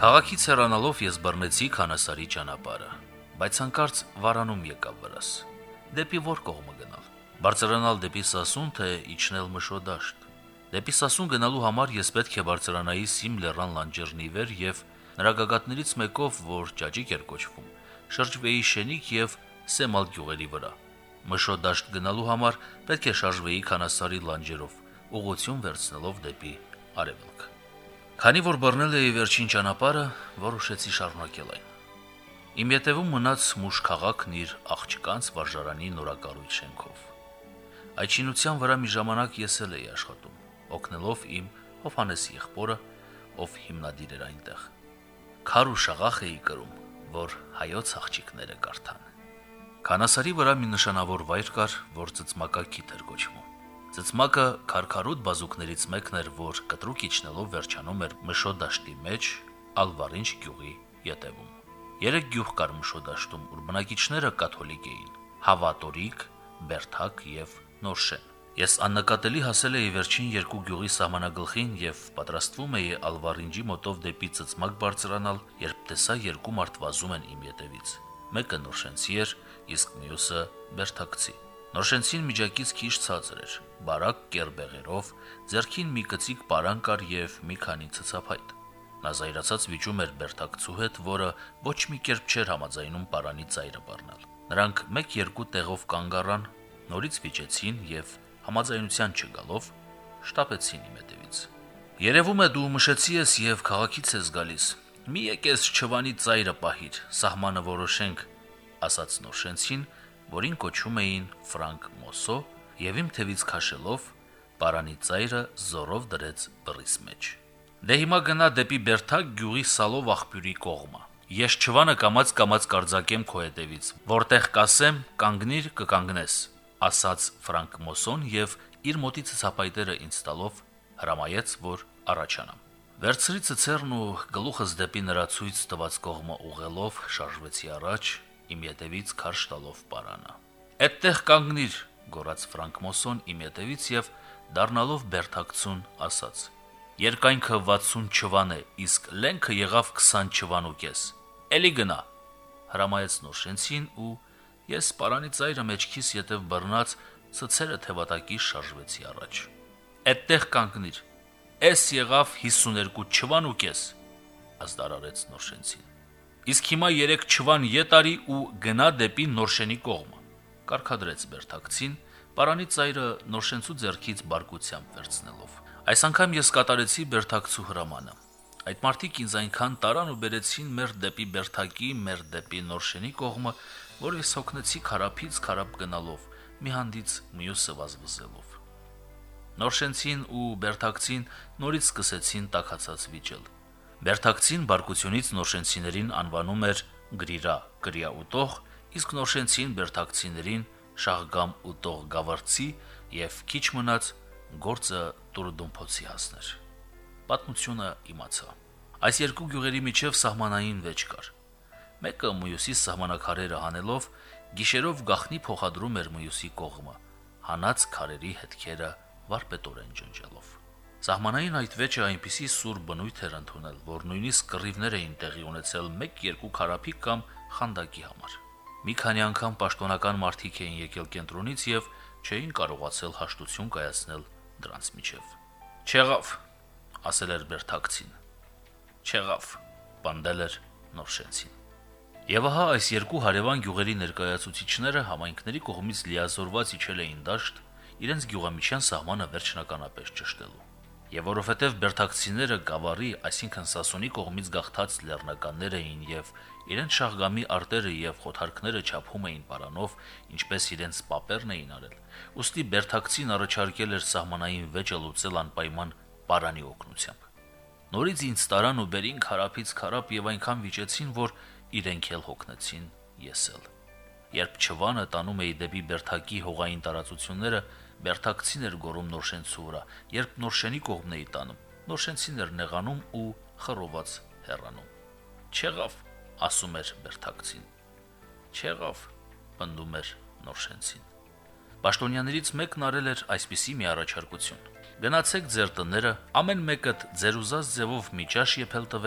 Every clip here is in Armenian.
Քաղաքից հեռանալով ես բռնեցի Քանասարի ճանապարհը, բայց հանկարծ վարանում եկավ վրաս։ Դեպի որ կողմը գնալ։ Բարձրանալ դեպի Սասուն, թե իջնել Մշոդաշտ։ Դեպի Սասուն գնալու համար ես պետք է բարձրանայի Սիմ լեռան լանջերնի վեր եւ նրա գագաթներից մեկով, որ ճաճիկ էր կոչվում, շրջվեի Շենիկ եւ Սեմալ գյուղերի վրա։ Մշոդաշտ գնալու համար պետք է շարժվեի Քանասարի լանջերով, ուղղություն վերցնելով դեպի արևելք։ Քանի որ բռնել էի վերջին ճանապարհը, որոշեցի շարունակել այն։ Իմ ետևում մնաց մուշ քաղաքն իր աղջկանց վարժարանի նորակառույց շենքով։ Այդ շինության վրա մի ժամանակ ես էլ էի աշխատում, օգնելով իմ Հովհաննեսի եղբորը, ով հիմնադիր էր այնտեղ։ Քար ու շաղախ էի կրում, որ հայոց աղջիկները կարդան։ Քանասարի վրա մի նշանավոր վայր կար, որ ծծմակակիթ էր կոչվում։ Ծծմակը քարքարուտ բազուկներից մեկն էր, որ կտրուկ իջնելով վերջանում էր Մշոդաշտի մեջ, Ալվարինչ գյուղի ետևում։ 3 գյուղ կար Մշոդաշտում, ուր բնակիչները կաթոլիկ էին՝ Հավատորիկ, Բերթակ եւ Նորշեն։ Ես աննկատելի հասել էի վերջին 2 գյուղի սահմանագլխին եւ պատրաստվում էի Ալվարինջի մոտով դեպի Ծծմակ բարձրանալ, երբ տեսա 2 մարդ վազում են իմ ետևից։ Մեկը նորշենցի էր, իսկ մյուսը Բերթակցի։ Նորշենցին միջակից քիչ ցածր էր, բարակ կերբեղերով, ձեռքին մի կծիկ պարան կար եւ մի քանի ցցափայտ։ Նա զայրացած վիճում էր Բերթակցու հետ, որը ոչ մի կերպ չէր համաձայնում պարանի ծայրը բռնել։ Նրանք 1-2 տեղով կանգ առան, նորից վիճեցին եւ համաձայնության չգալով շտապեցին իմ ետևից։ Երևում է դու մշեցի ես եւ քաղաքից ես գալիս։ Մի եկես Չվանի ծայրը պահիր, սահմանը որոշենք, ասաց Նորշենցին, որին կոչում էին Ֆրանկ Մոսո, եւ իմ թևից քաշելով պարանի ծայրը զորով դրեց բռիս մեջ։ Դե հիմա գնա դեպի Բերթակ գյուղի Սալով աղբյուրի կողմը։ Ես Չվանը կամած կարձակեմ քո հետևից, որտեղ կասեմ կանգնիր կկանգնես, ասաց Ֆրանկ Մոսոն եւ իր մոտի ցցապայտերը ինձ տալով հրամայեց, որ առաջանամ։ Վերցրի ցցերն ու գլուխս դեպի նրա ցույց տված կողմը ուղղելով շարժվեցի առաջ, իմ ետևից քարշ տալով պարանը։ «Այդտեղ կանգնիր», գոռաց Ֆրանկ Մոսոն իմ ետևից եւ դառնալով Բերթակցուն ասաց. «Երկայնքը 60 չվան է, իսկ լենքը եղավ 20 չվան ու կես։ Էլի գնա», հրամայեց Նորշենցին ու ես պարանի ծայրը մեջքիս ետև բռնած ցցերը թևատակի շարժվեցի առաջ։ «Այդտեղ կանգնիր։ Էս եղավ 52 չվան ու կես», ազդարարեց Նորշենցին։ «Իսկ հիմա 3 չվան ետարի ու գնա դեպի Նորշենի կողմը», կարգադրեց Բերթակցին, պարանի ծայրը Նորշենցու ձեռքից բարկությամբ վերցնելով։ Այս անգամ ես կատարեցի Բերթակցու հրամանը։ Այդ մարդիկ ինձ այնքան տարան ու բերեցին մեր դեպի Բերթակի, մեր դեպի Նորշենի կողմը, որ ես հոգնեցի քարափից քարափ գնալով, մի հանդից մյուսը վազվզելով։ Նորշենցին ու Բերթակցին նորից սկսեցին տաքացած վիճել։ Բերթակցին բարկությունից Նորշենցիներին անվանում էր գրիրա, գրիա ուտող, իսկ Նորշենցին Բերթակցիներին շաղգամ ուտող գավառցի եւ քիչ մնաց գործը տուրդումփոցի հասներ։ Պատմությունը իմացա։ Այս 2 գյուղերի միջև սահմանային վեճ կար։ Մեկը մյուսի սահմանակարերը հանելով գիշերով գախնի փոխադրում էր մյուսի կողմը, հանած քարերի հետքերը վարպետորեն ջնջելով։ Սահմանային այդ վեճը այնպիսի սուր բնույթ էր ընդունել, որ նույնիսկ կռիվներ էին տեղի ունեցել 1-2 քարափիկ կամ խանդակի համար։ Մի քանի անգամ պաշտոնական մարդիկ էին եկել կենտրոնից եւ չէին կարողացել հաշտություն կայացնել դրանց միջև։ «Չեղավ», ասել էր Բերթակցին։ «Չեղավ», պնդել էր Նորշենցին։ Եվ ահա այս 2 հարևան գյուղերի ներկայացուցիչները համայնքների կողմից լիազորված իջել էին դաշտ, իրենց գյուղամիջյան սահմանը վերջնականապես ճշտելու։ Եվ որովհետև Բերթակցիները գավառի, այսինքն Սասունի կողմից գաղթած լեռնականներ էին եւ իրենց շաղգամի արտերը եւ խոթարքները չափում էին պարանով, ինչպես իրենց պապերն էին արել, ուստի Բերթակցին առաջարկել էր սահմանային վեճը լուծել անպայման պարանի օգնությամբ։ Նորից ինձ տարան ու բերին քարափից քարափ եւ այնքան վիճեցին, որ իրենք էլ հոգնեցին, ես էլ։ Երբ Չվանը տանում էի դեպի Բերթակի հողային տարածությունները, Բերթակցին էր գոռում Նորշենցու վրա, երբ Նորշենի կողմն էի տանում, Նորշենցին էր նեղանում ու խռոված հեռանում։ «Չեղավ», ասում էր Բերթակցին։ «Չեղավ», պնդում էր Նորշենցին։ Պաշտոնյաներից մեկն արել էր այսպիսի մի առաջարկություն. «Գնացեք ձեր տները, ամեն մեկդ ձեր ուզած ձևով մի ճաշ եփել տվեք,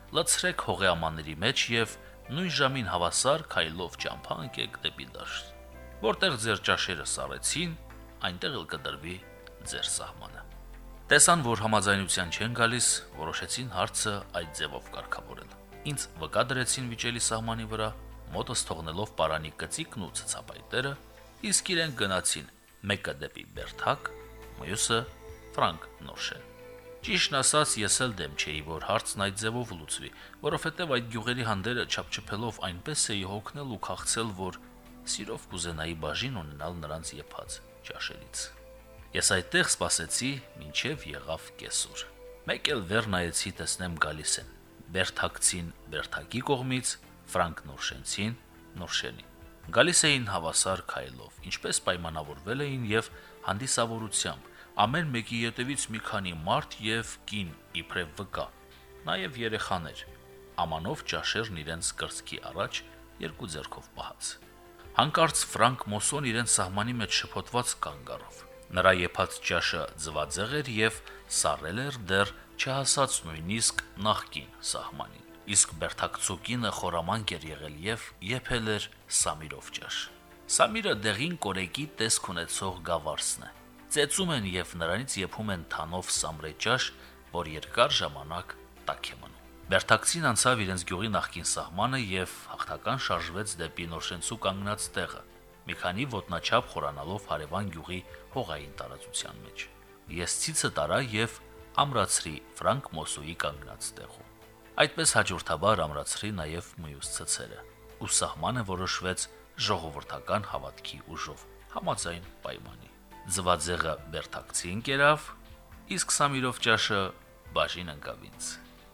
լցրեք հողեամանների մեջ եւ նույն ժամին հավասար քայլով ճամփա ընկեք դեպի դաշտ։ Որտեղ ձեր ճաշերը սառեցին, այնտեղ էլ կդրվի ձեր սահմանը։ Տեսան, որ համաձայնության չեն գալիս, որոշեցին հարցը այդ ձևով կարգավորել։ Ինձ վկա դրեցին վիճելի սահմանի վրա, մոտս թողնելով պարանի կծիկն ու ցցապայտերը, իսկ իրենք գնացին մեկը դեպի Բերթակ, մյուսը Ֆրանկ Նորշեն։ Ճիշտն ասած, ես էլ դեմ չէի, որ հարցն այդ ձևով լուծվի, որովհետև այդ գյուղերի հանդերը չափչփելով այնպես էի հոգնել ու քաղցել, որ սիրով կուզենայի բաժին ունենալ նրանց եփած ճաշելից։ Ես այդտեղ սպասեցի, մինչև եղավ կեսօր։ Մեկ էլ վեր նայեցի, տեսնեմ գալիս են։ Բերթակցին Բերթակի կողմից, Ֆրանկ Նորշենցին Նորշենի։ Գալիս էին հավասար քայլով, ինչպես պայմանավորվել էին եւ հանդիսավորությամբ, ամեն մեկի ետևից մի քանի մարդ եւ կին իբրև վկա, նաեւ երեխաներ, ամանով ճաշերն իրենց կրծքի առաջ երկու ձեռքով պահած։ Հանկարծ Ֆրանկ Մոսոն իրեն սահմանի մեջ շփոթված կանգ առավ։ Նրա եփած ճաշը ձվածեղ էր եւ սառել էր դեռ չհասած նույնիսկ նախկին սահմանին։ Իսկ Բերթակցուկինը խորամանկ էր եղել եւ եփել էր Սամիրով ճաշ։ Սամիրը դեղին կորեկի տեսք ունեցող գավառսն է։ Ծեծում են եւ նրանից եփում են թանով սամրե ճաշ, որ երկար ժամանակ տաք է մնում։ Բերթակցին անցավ իրենց գյուղի նախկին սահմանը եւ հաղթական շարժվեց դեպի Նորշենցու կանգնած տեղը, մի քանի ոտնաչափ խորանալով հարևան գյուղի հողային տարածության մեջ։ Ես ցիցը տարա եւ ամրացրի Ֆրանկ Մոսոյի կանգնած տեղում։ Այդպես հաջորդաբար ամրացրի նաեւ մյուս ցցերը, ու սահմանը որոշվեց ժողովրդական հավատքի ուժով, համաձայն պայմանի։ Ձվածեղը Բերթակցին կերավ, իսկ Սամիրով ճաշը բաժին ընկավ ինձ։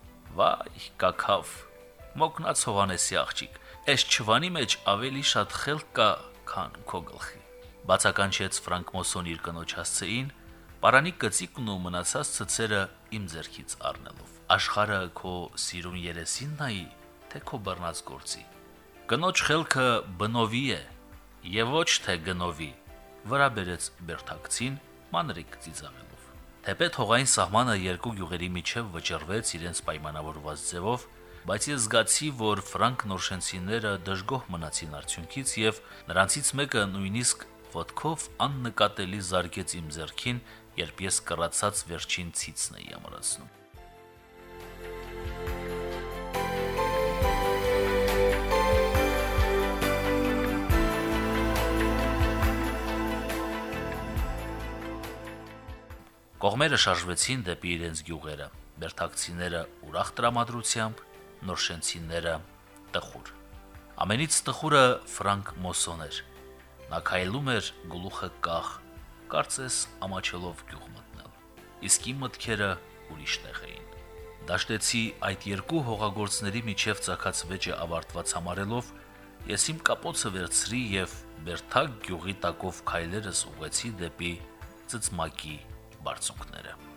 Վայ, կակավ, մոկնած Հովանեսի աղջիկ, այս չվանի մեջ ավելի շատ խելք կա, քան քո գլխի։ Բացականչեց Ֆրանկ Մոսոն իր կնոջ հասցեին, պարանի կծիկն ու մնացած ցցերը իմ ձեռքից առնելով։ Աշխարհը քո սիրուն երեսին նայի, թե քո բռնած գործի։ Կնոջ խելքը բնովի է, եւ ոչ թե գնովի, վրա բերեց Բերթակցին մանրիկ ծիծաղելով։ Թեպետ հողային սահմանը երկու գյուղերի միջև վճռվեց իրենց պայմանավորված ձևով, բայց ես զգացի, որ Ֆրանկ Նորշենցիները դժգոհ մնացին արդյունքից եւ նրանցից մեկը նույնիսկ ոտքով աննկատելի զարկեց իմ ձեռքին, երբ ես կռացած վերջին ցիցն էի ամրացնում։ Կողմերը շարժվեցին դեպի իրենց գյուղերը, Բերթակցիները ուրախ տրամադրությամբ, Նորշենցիները տխուր։ Ամենից տխուրը Ֆրանկ Մոսոն էր։ Նա քայլում էր գլուխը կախ, կարծես ամաչելով գյուղ մտնել։ Իսկ իմ մտքերը ուրիշ տեղ էին։ Դաշտեցի այդ երկու հողագործների միջև ծագած վեճը ավարտված համարելով, ես իմ կապոցը վերցրի եւ Բերթակ գյուղի տակով քայլերս ուղղեցի դեպի Ծծմակի բարձունքները։